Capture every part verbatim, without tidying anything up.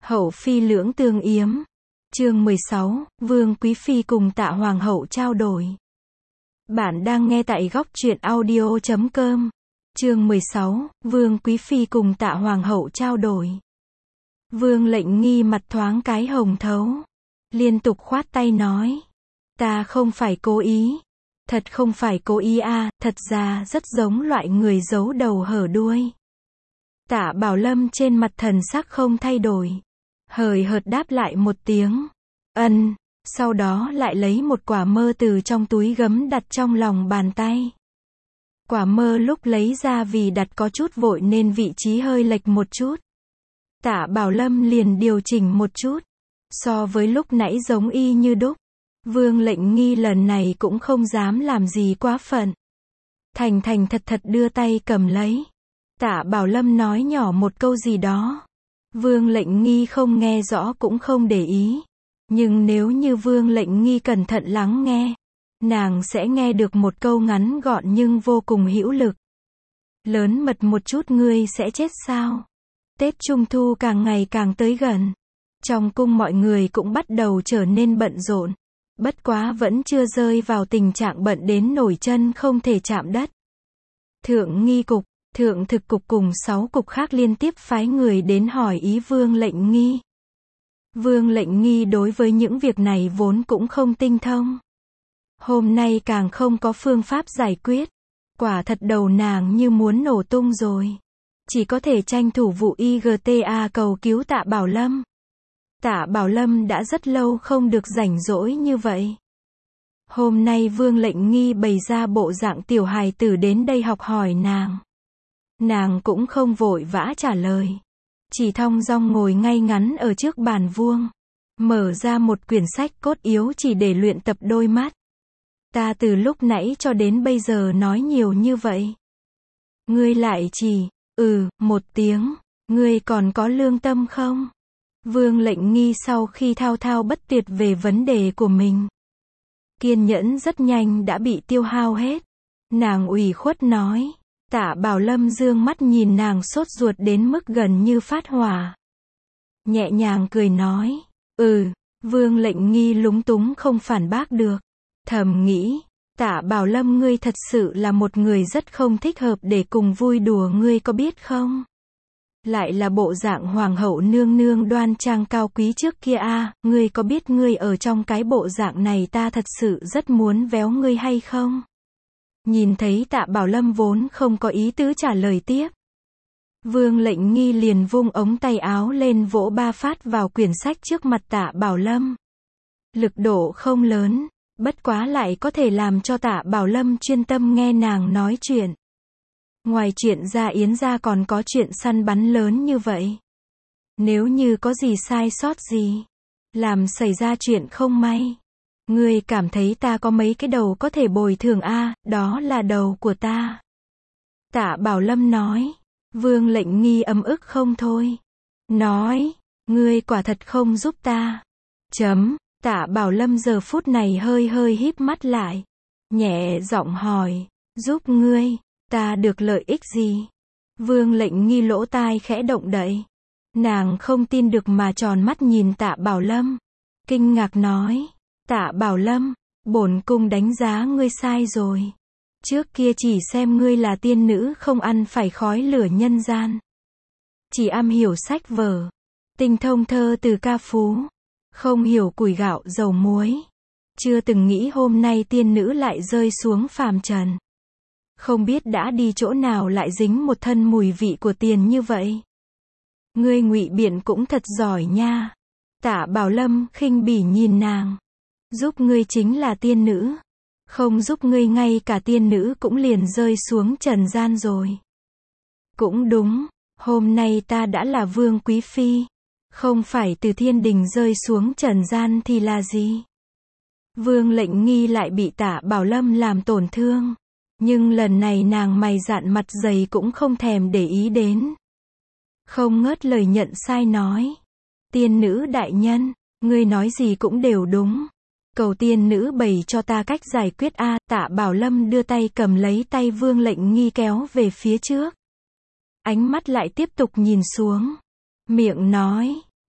Hậu phi lưỡng tương yếm. Chương mười sáu, Vương Quý Phi cùng Tạ Hoàng hậu trao đổi. Bạn đang nghe tại góc truyện audio chấm com. Chương mười sáu, Vương Quý Phi cùng Tạ Hoàng hậu trao đổi. Vương Lệnh Nghi mặt thoáng cái hồng thấu, liên tục khoát tay nói: "Ta không phải cố ý, thật không phải cố ý a, thật ra rất giống loại người giấu đầu hở đuôi." Tạ Bảo Lâm trên mặt thần sắc không thay đổi, hời hợt đáp lại một tiếng ân, sau đó lại lấy một quả mơ từ trong túi gấm đặt trong lòng bàn tay. Quả mơ lúc lấy ra vì đặt có chút vội nên vị trí hơi lệch một chút. Tạ Bảo Lâm liền điều chỉnh một chút, so với lúc nãy giống y như đúc. Vương Lệnh Nghi lần này cũng không dám làm gì quá phận, thành thành thật thật đưa tay cầm lấy. Tạ Bảo Lâm nói nhỏ một câu gì đó, Vương Lệnh Nghi không nghe rõ cũng không để ý, nhưng nếu như Vương Lệnh Nghi cẩn thận lắng nghe, nàng sẽ nghe được một câu ngắn gọn nhưng vô cùng hữu lực. Lớn mật một chút ngươi sẽ chết sao? Tết Trung Thu càng ngày càng tới gần, trong cung mọi người cũng bắt đầu trở nên bận rộn, bất quá vẫn chưa rơi vào tình trạng bận đến nổi chân không thể chạm đất. Thượng nghi cục, thượng thực cục cùng sáu cục khác liên tiếp phái người đến hỏi ý Vương Lệnh Nghi. Vương Lệnh Nghi đối với những việc này vốn cũng không tinh thông, hôm nay càng không có phương pháp giải quyết, quả thật đầu nàng như muốn nổ tung rồi, chỉ có thể tranh thủ vụ i giê tê a cầu cứu Tạ Bảo Lâm. Tạ Bảo Lâm đã rất lâu không được rảnh rỗi như vậy. Hôm nay Vương Lệnh Nghi bày ra bộ dạng tiểu hài tử đến đây học hỏi nàng. Nàng cũng không vội vã trả lời, chỉ thong dong ngồi ngay ngắn ở trước bàn vuông, mở ra một quyển sách cốt yếu chỉ để luyện tập đôi mắt. Ta từ lúc nãy cho đến bây giờ nói nhiều như vậy, ngươi lại chỉ ừ một tiếng, ngươi còn có lương tâm không? Vương Lệnh Nghi sau khi thao thao bất tuyệt về vấn đề của mình, kiên nhẫn rất nhanh đã bị tiêu hao hết. Nàng ủy khuất nói. Tạ Bảo Lâm dương mắt nhìn nàng sốt ruột đến mức gần như phát hỏa, nhẹ nhàng cười nói, ừ. Vương Lệnh Nghi lúng túng không phản bác được, thầm nghĩ, Tạ Bảo Lâm ngươi thật sự là một người rất không thích hợp để cùng vui đùa, ngươi có biết không? Lại là bộ dạng hoàng hậu nương nương đoan trang cao quý trước kia a, à, ngươi có biết ngươi ở trong cái bộ dạng này ta thật sự rất muốn véo ngươi hay không? Nhìn thấy Tạ Bảo Lâm vốn không có ý tứ trả lời tiếp, Vương Lệnh Nghi liền vung ống tay áo lên vỗ ba phát vào quyển sách trước mặt Tạ Bảo Lâm. Lực độ không lớn, bất quá lại có thể làm cho Tạ Bảo Lâm chuyên tâm nghe nàng nói chuyện. Ngoài chuyện ra yến gia còn có chuyện săn bắn lớn như vậy. Nếu như có gì sai sót gì, làm xảy ra chuyện không may, ngươi cảm thấy ta có mấy cái đầu có thể bồi thường a, à, đó là đầu của ta. Tạ Bảo Lâm nói. Vương Lệnh Nghi ấm ức không thôi, nói, ngươi quả thật không giúp ta. Chấm, Tạ Bảo Lâm giờ phút này hơi hơi híp mắt lại, nhẹ giọng hỏi, giúp ngươi, ta được lợi ích gì? Vương Lệnh Nghi lỗ tai khẽ động đậy, nàng không tin được mà tròn mắt nhìn Tạ Bảo Lâm, kinh ngạc nói, Tạ Bảo Lâm, bổn cung đánh giá ngươi sai rồi. Trước kia chỉ xem ngươi là tiên nữ không ăn phải khói lửa nhân gian, chỉ am hiểu sách vở, tinh thông thơ từ ca phú, không hiểu củi gạo dầu muối. Chưa từng nghĩ hôm nay tiên nữ lại rơi xuống phàm trần, không biết đã đi chỗ nào lại dính một thân mùi vị của tiền như vậy. Ngươi ngụy biện cũng thật giỏi nha. Tạ Bảo Lâm khinh bỉ nhìn nàng, giúp ngươi chính là tiên nữ, không giúp ngươi ngay cả tiên nữ cũng liền rơi xuống trần gian rồi. Cũng đúng, hôm nay ta đã là Vương Quý Phi, không phải từ thiên đình rơi xuống trần gian thì là gì? Vương Lệnh Nghi lại bị Tạ Bảo Lâm làm tổn thương, nhưng lần này nàng mày dạn mặt dày cũng không thèm để ý đến, không ngớt lời nhận sai nói, tiên nữ đại nhân, ngươi nói gì cũng đều đúng. Cầu tiên nữ bày cho ta cách giải quyết a. À, Tạ Bảo Lâm đưa tay cầm lấy tay Vương Lệnh Nghi kéo về phía trước, ánh mắt lại tiếp tục nhìn xuống, miệng nói,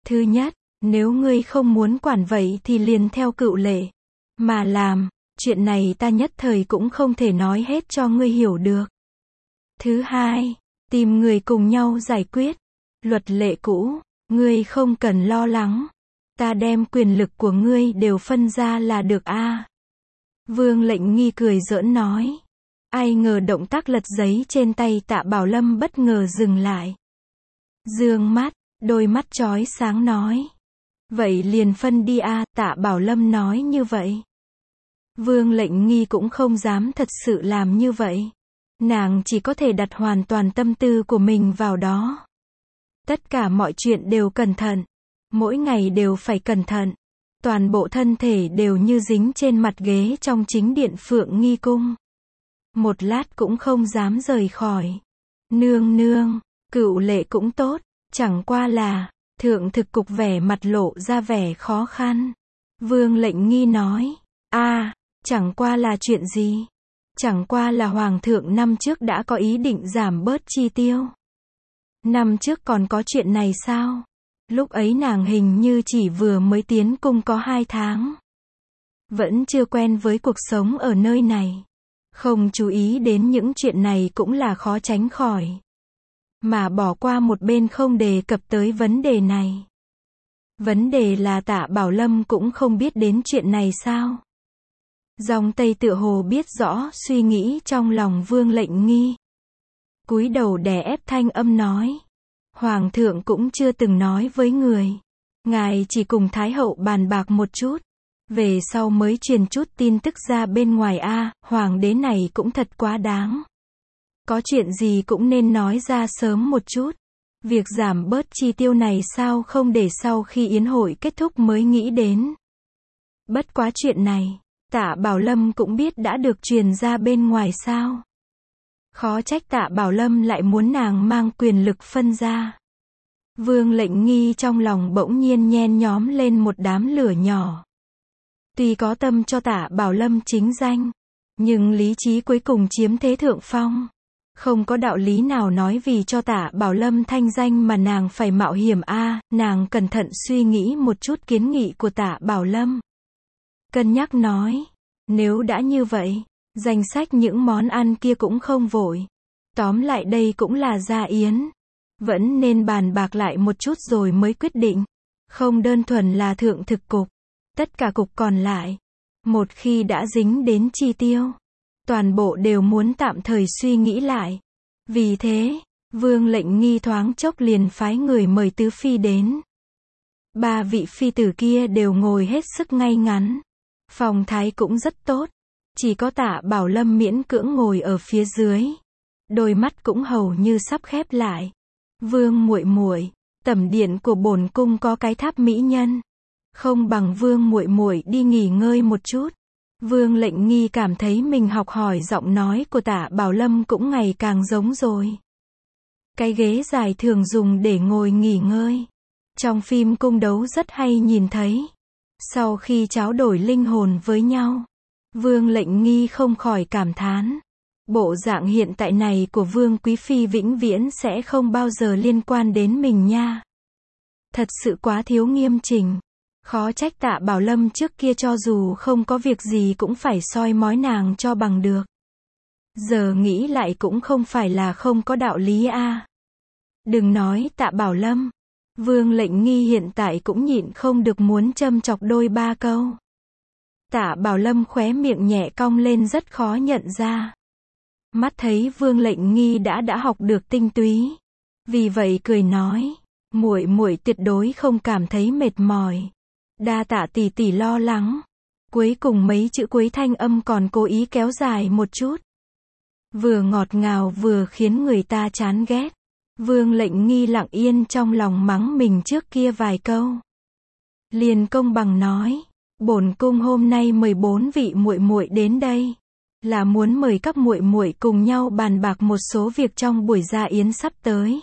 Thứ nhất, nếu ngươi không muốn quản vậy thì liền theo cựu lệ mà làm, chuyện này ta nhất thời cũng không thể nói hết cho ngươi hiểu được. Thứ hai, tìm người cùng nhau giải quyết. Luật lệ cũ, ngươi không cần lo lắng. Ta đem quyền lực của ngươi đều phân ra là được a. Vương Lệnh Nghi cười giỡn nói. Ai ngờ động tác lật giấy trên tay Tạ Bảo Lâm bất ngờ dừng lại. Dương mắt, đôi mắt chói sáng nói. Vậy liền phân đi a, Tạ Bảo Lâm nói như vậy. Vương Lệnh Nghi cũng không dám thật sự làm như vậy. Nàng chỉ có thể đặt hoàn toàn tâm tư của mình vào đó. Tất cả mọi chuyện đều cẩn thận. Mỗi ngày đều phải cẩn thận. Toàn bộ thân thể đều như dính trên mặt ghế trong chính điện Phượng Nghi Cung. Một lát cũng không dám rời khỏi. Nương nương, cựu lệ cũng tốt, chẳng qua là, thượng thực cục vẻ mặt lộ ra vẻ khó khăn. Vương Lệnh Nghi nói, a, chẳng qua là chuyện gì? Chẳng qua là Hoàng thượng năm trước đã có ý định giảm bớt chi tiêu. Năm trước còn có chuyện này sao? Lúc ấy nàng hình như chỉ vừa mới tiến cung có hai tháng. Vẫn chưa quen với cuộc sống ở nơi này. Không chú ý đến những chuyện này cũng là khó tránh khỏi. Mà bỏ qua một bên không đề cập tới vấn đề này. Vấn đề là Tạ Bảo Lâm cũng không biết đến chuyện này sao? Dòng Tây tựa hồ biết rõ suy nghĩ trong lòng Vương Lệnh Nghi. Cúi đầu đè ép thanh âm nói. Hoàng thượng cũng chưa từng nói với người. Ngài chỉ cùng Thái hậu bàn bạc một chút. Về sau mới truyền chút tin tức ra bên ngoài a, à, hoàng đế này cũng thật quá đáng. Có chuyện gì cũng nên nói ra sớm một chút. Việc giảm bớt chi tiêu này sao không để sau khi yến hội kết thúc mới nghĩ đến. Bất quá chuyện này, Tạ Bảo Lâm cũng biết đã được truyền ra bên ngoài sao. Khó trách Tạ Bảo Lâm lại muốn nàng mang quyền lực phân ra. Vương Lệnh Nghi trong lòng bỗng nhiên nhen nhóm lên một đám lửa nhỏ. Tuy có tâm cho Tạ Bảo Lâm chính danh, nhưng lý trí cuối cùng chiếm thế thượng phong. Không có đạo lý nào nói vì cho Tạ Bảo Lâm thanh danh mà nàng phải mạo hiểm a, à, nàng cẩn thận suy nghĩ một chút kiến nghị của Tạ Bảo Lâm. Cân nhắc nói, nếu đã như vậy, danh sách những món ăn kia cũng không vội. Tóm lại đây cũng là gia yến. Vẫn nên bàn bạc lại một chút rồi mới quyết định. Không đơn thuần là thượng thực cục. Tất cả cục còn lại. Một khi đã dính đến chi tiêu. Toàn bộ đều muốn tạm thời suy nghĩ lại. Vì thế, Vương Lệnh Nghi thoáng chốc liền phái người mời tứ phi đến. Ba vị phi tử kia đều ngồi hết sức ngay ngắn. Phong thái cũng rất tốt. Chỉ có Tạ Bảo Lâm miễn cưỡng ngồi ở phía dưới. Đôi mắt cũng hầu như sắp khép lại. Vương muội muội, tẩm điện của bổn cung có cái tháp mỹ nhân. Không bằng Vương muội muội đi nghỉ ngơi một chút. Vương Lệnh Nghi cảm thấy mình học hỏi giọng nói của Tạ Bảo Lâm cũng ngày càng giống rồi. Cái ghế dài thường dùng để ngồi nghỉ ngơi. Trong phim cung đấu rất hay nhìn thấy. Sau khi tráo đổi linh hồn với nhau, Vương Lệnh Nghi không khỏi cảm thán. Bộ dạng hiện tại này của Vương Quý Phi vĩnh viễn sẽ không bao giờ liên quan đến mình nha. Thật sự quá thiếu nghiêm chỉnh. Khó trách Tạ Bảo Lâm trước kia cho dù không có việc gì cũng phải soi mói nàng cho bằng được. Giờ nghĩ lại cũng không phải là không có đạo lý a. À. Đừng nói Tạ Bảo Lâm. Vương Lệnh Nghi hiện tại cũng nhịn không được muốn châm chọc đôi ba câu. Tạ Bảo Lâm khóe miệng nhẹ cong lên rất khó nhận ra. Mắt thấy Vương Lệnh Nghi đã đã học được tinh túy. Vì vậy cười nói, muội muội tuyệt đối không cảm thấy mệt mỏi. Đa tạ tỷ tỷ lo lắng. Cuối cùng mấy chữ cuối thanh âm còn cố ý kéo dài một chút. Vừa ngọt ngào vừa khiến người ta chán ghét. Vương Lệnh Nghi lặng yên trong lòng mắng mình trước kia vài câu. Liền công bằng nói, bổn cung hôm nay mời bốn vị muội muội đến đây, là muốn mời các muội muội cùng nhau bàn bạc một số việc trong buổi gia yến sắp tới.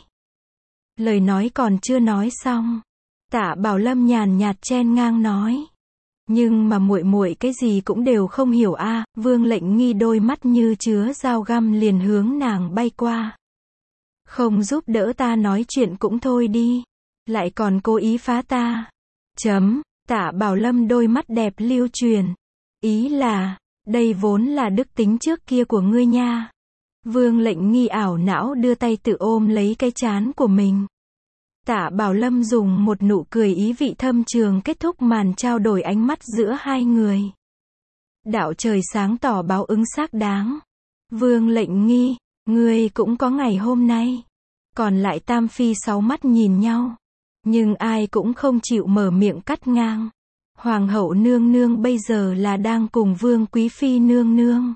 Lời nói còn chưa nói xong, Tạ Bảo Lâm nhàn nhạt chen ngang nói, nhưng mà muội muội cái gì cũng đều không hiểu a. À. Vương Lệnh Nghi đôi mắt như chứa dao găm liền hướng nàng bay qua. Không giúp đỡ ta nói chuyện cũng thôi đi. Lại còn cố ý phá ta. Chấm, Tạ Bảo Lâm đôi mắt đẹp lưu truyền. Ý là, đây vốn là đức tính trước kia của ngươi nha. Vương Lệnh Nghi ảo não đưa tay tự ôm lấy cái trán của mình. Tạ Bảo Lâm dùng một nụ cười ý vị thâm trường kết thúc màn trao đổi ánh mắt giữa hai người. Đạo trời sáng tỏ báo ứng xác đáng. Vương Lệnh Nghi, ngươi cũng có ngày hôm nay. Còn lại tam phi sáu mắt nhìn nhau. Nhưng ai cũng không chịu mở miệng cắt ngang. Hoàng hậu nương nương bây giờ là đang cùng Vương Quý Phi nương nương.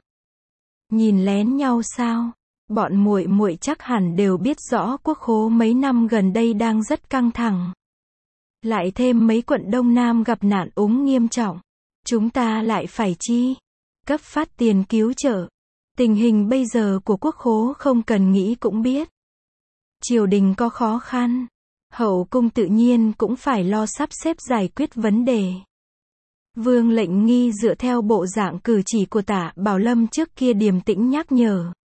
Nhìn lén nhau sao? Bọn muội muội chắc hẳn đều biết rõ quốc khố mấy năm gần đây đang rất căng thẳng. Lại thêm mấy quận Đông Nam gặp nạn úng nghiêm trọng. Chúng ta lại phải chi? Cấp phát tiền cứu trợ. Tình hình bây giờ của quốc khố không cần nghĩ cũng biết. Triều đình có khó khăn. Hậu cung tự nhiên cũng phải lo sắp xếp giải quyết vấn đề. Vương Lệnh Nghi dựa theo bộ dạng cử chỉ của Tạ Bảo Lâm trước kia điềm tĩnh nhắc nhở.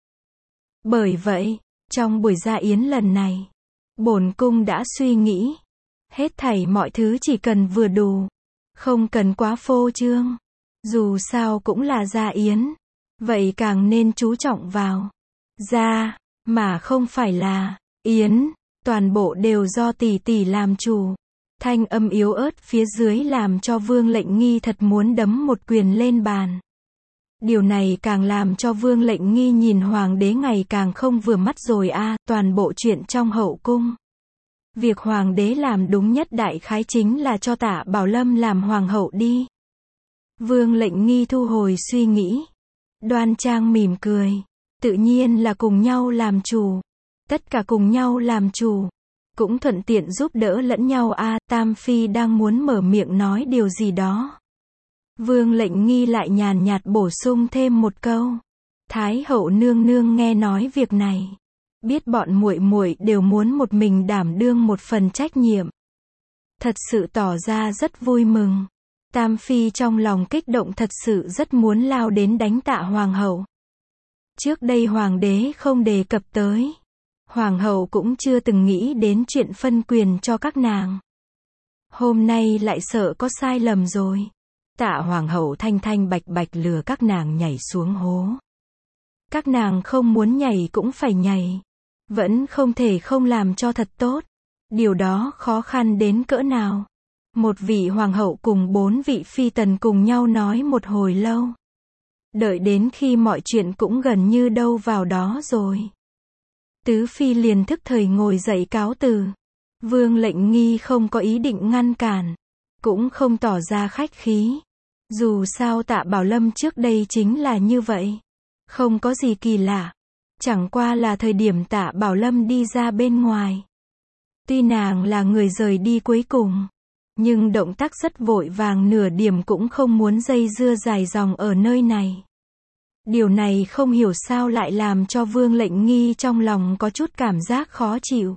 Bởi vậy, trong buổi gia yến lần này, bổn cung đã suy nghĩ. Hết thảy mọi thứ chỉ cần vừa đủ. Không cần quá phô trương. Dù sao cũng là gia yến. Vậy càng nên chú trọng vào gia, mà không phải là yến. Toàn bộ đều do tỷ tỷ làm chủ. Thanh âm yếu ớt phía dưới làm cho Vương Lệnh Nghi thật muốn đấm một quyền lên bàn. Điều này càng làm cho Vương Lệnh Nghi nhìn hoàng đế ngày càng không vừa mắt rồi a, à, toàn bộ chuyện trong hậu cung. Việc hoàng đế làm đúng nhất đại khái chính là cho Tạ Bảo Lâm làm hoàng hậu đi. Vương Lệnh Nghi thu hồi suy nghĩ. Đoan trang mỉm cười. Tự nhiên là cùng nhau làm chủ. Tất cả cùng nhau làm chủ. Cũng thuận tiện giúp đỡ lẫn nhau a, à, Tam Phi đang muốn mở miệng nói điều gì đó. Vương Lệnh Nghi lại nhàn nhạt bổ sung thêm một câu. Thái hậu nương nương nghe nói việc này. Biết bọn muội muội đều muốn một mình đảm đương một phần trách nhiệm. Thật sự tỏ ra rất vui mừng. Tam Phi trong lòng kích động thật sự rất muốn lao đến đánh Tạ hoàng hậu. Trước đây hoàng đế không đề cập tới. Hoàng hậu cũng chưa từng nghĩ đến chuyện phân quyền cho các nàng. Hôm nay lại sợ có sai lầm rồi. Tạ hoàng hậu thanh thanh bạch bạch lừa các nàng nhảy xuống hố. Các nàng không muốn nhảy cũng phải nhảy. Vẫn không thể không làm cho thật tốt. Điều đó khó khăn đến cỡ nào. Một vị hoàng hậu cùng bốn vị phi tần cùng nhau nói một hồi lâu. Đợi đến khi mọi chuyện cũng gần như đâu vào đó rồi. Tứ phi liền thức thời ngồi dậy cáo từ. Vương Lệnh Nghi không có ý định ngăn cản. Cũng không tỏ ra khách khí. Dù sao Tạ Bảo Lâm trước đây chính là như vậy. Không có gì kỳ lạ. Chẳng qua là thời điểm Tạ Bảo Lâm đi ra bên ngoài. Tuy nàng là người rời đi cuối cùng. Nhưng động tác rất vội vàng, nửa điểm cũng không muốn dây dưa dài dòng ở nơi này. Điều này không hiểu sao lại làm cho Vương Lệnh Nghi trong lòng có chút cảm giác khó chịu.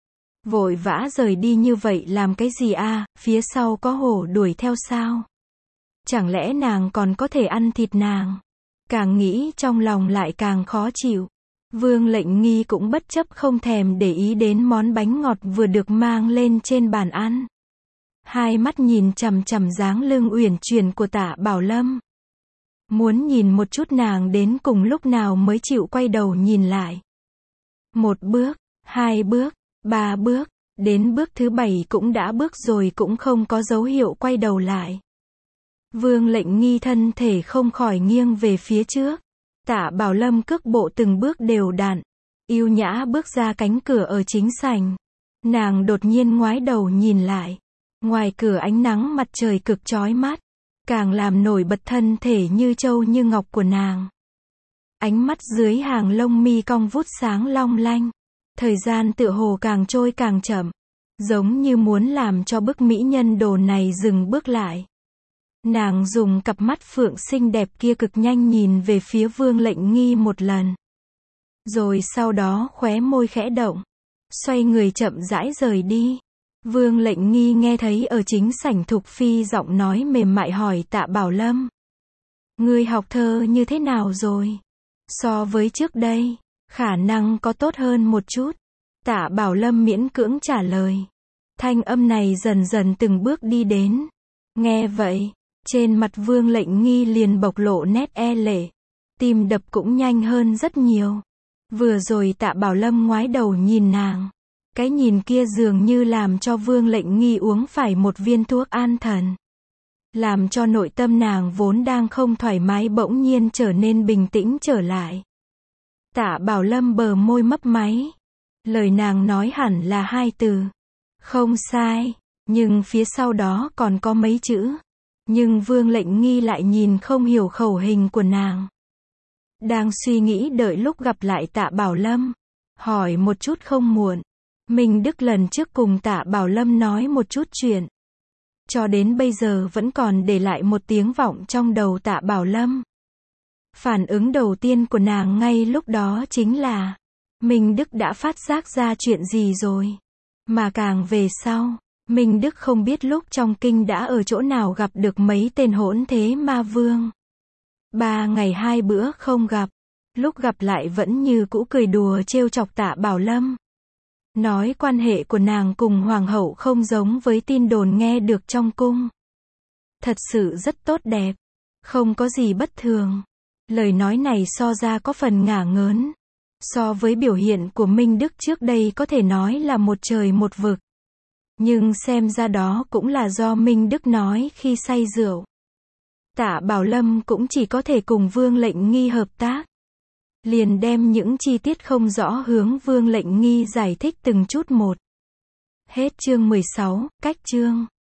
Vội vã rời đi như vậy làm cái gì a, à, phía sau có hổ đuổi theo sao? Chẳng lẽ nàng còn có thể ăn thịt nàng? Càng nghĩ trong lòng lại càng khó chịu. Vương Lệnh Nghi cũng bất chấp không thèm để ý đến món bánh ngọt vừa được mang lên trên bàn ăn. Hai mắt nhìn chằm chằm dáng lưng uyển chuyển của Tạ Bảo Lâm. Muốn nhìn một chút nàng đến cùng lúc nào mới chịu quay đầu nhìn lại. Một bước, hai bước, ba bước, đến bước thứ bảy cũng đã bước rồi cũng không có dấu hiệu quay đầu lại. Vương Lệnh Nghi thân thể không khỏi nghiêng về phía trước. Tạ Bảo Lâm cước bộ từng bước đều đặn, yêu nhã bước ra cánh cửa ở chính sảnh. Nàng đột nhiên ngoái đầu nhìn lại. Ngoài cửa ánh nắng mặt trời cực chói mắt, càng làm nổi bật thân thể như châu như ngọc của nàng. Ánh mắt dưới hàng lông mi cong vút sáng long lanh. Thời gian tựa hồ càng trôi càng chậm, giống như muốn làm cho bức mỹ nhân đồ này dừng bước lại. Nàng dùng cặp mắt phượng xinh đẹp kia cực nhanh nhìn về phía Vương Lệnh Nghi một lần. Rồi sau đó khóe môi khẽ động, xoay người chậm rãi rời đi. Vương Lệnh Nghi nghe thấy ở chính sảnh Thục Phi giọng nói mềm mại hỏi Tạ Bảo Lâm. Ngươi học thơ như thế nào rồi? So với trước đây, khả năng có tốt hơn một chút. Tạ Bảo Lâm miễn cưỡng trả lời. Thanh âm này dần dần từng bước đi đến. Nghe vậy, trên mặt Vương Lệnh Nghi liền bộc lộ nét e lệ. Tim đập cũng nhanh hơn rất nhiều. Vừa rồi Tạ Bảo Lâm ngoái đầu nhìn nàng. Cái nhìn kia dường như làm cho Vương Lệnh Nghi uống phải một viên thuốc an thần. Làm cho nội tâm nàng vốn đang không thoải mái bỗng nhiên trở nên bình tĩnh trở lại. Tạ Bảo Lâm bờ môi mấp máy. Lời nàng nói hẳn là hai từ. Không sai, nhưng phía sau đó còn có mấy chữ. Nhưng Vương Lệnh Nghi lại nhìn không hiểu khẩu hình của nàng. Đang suy nghĩ đợi lúc gặp lại Tạ Bảo Lâm. Hỏi một chút không muộn. Minh Đức lần trước cùng Tạ Bảo Lâm nói một chút chuyện. Cho đến bây giờ vẫn còn để lại một tiếng vọng trong đầu Tạ Bảo Lâm. Phản ứng đầu tiên của nàng ngay lúc đó chính là Minh Đức đã phát giác ra chuyện gì rồi. Mà càng về sau, Minh Đức không biết lúc trong kinh đã ở chỗ nào gặp được mấy tên hỗn thế ma vương. Ba ngày hai bữa không gặp, lúc gặp lại vẫn như cũ cười đùa trêu chọc Tạ Bảo Lâm. Nói quan hệ của nàng cùng hoàng hậu không giống với tin đồn nghe được trong cung. Thật sự rất tốt đẹp, không có gì bất thường. Lời nói này so ra có phần ngả ngớn. So với biểu hiện của Minh Đức trước đây có thể nói là một trời một vực. Nhưng xem ra đó cũng là do Minh Đức nói khi say rượu. Tạ Bảo Lâm cũng chỉ có thể cùng Vương Lệnh Nghi hợp tác. Liền đem những chi tiết không rõ hướng Vương Lệnh Nghi giải thích từng chút một. Hết chương mười sáu, cách chương.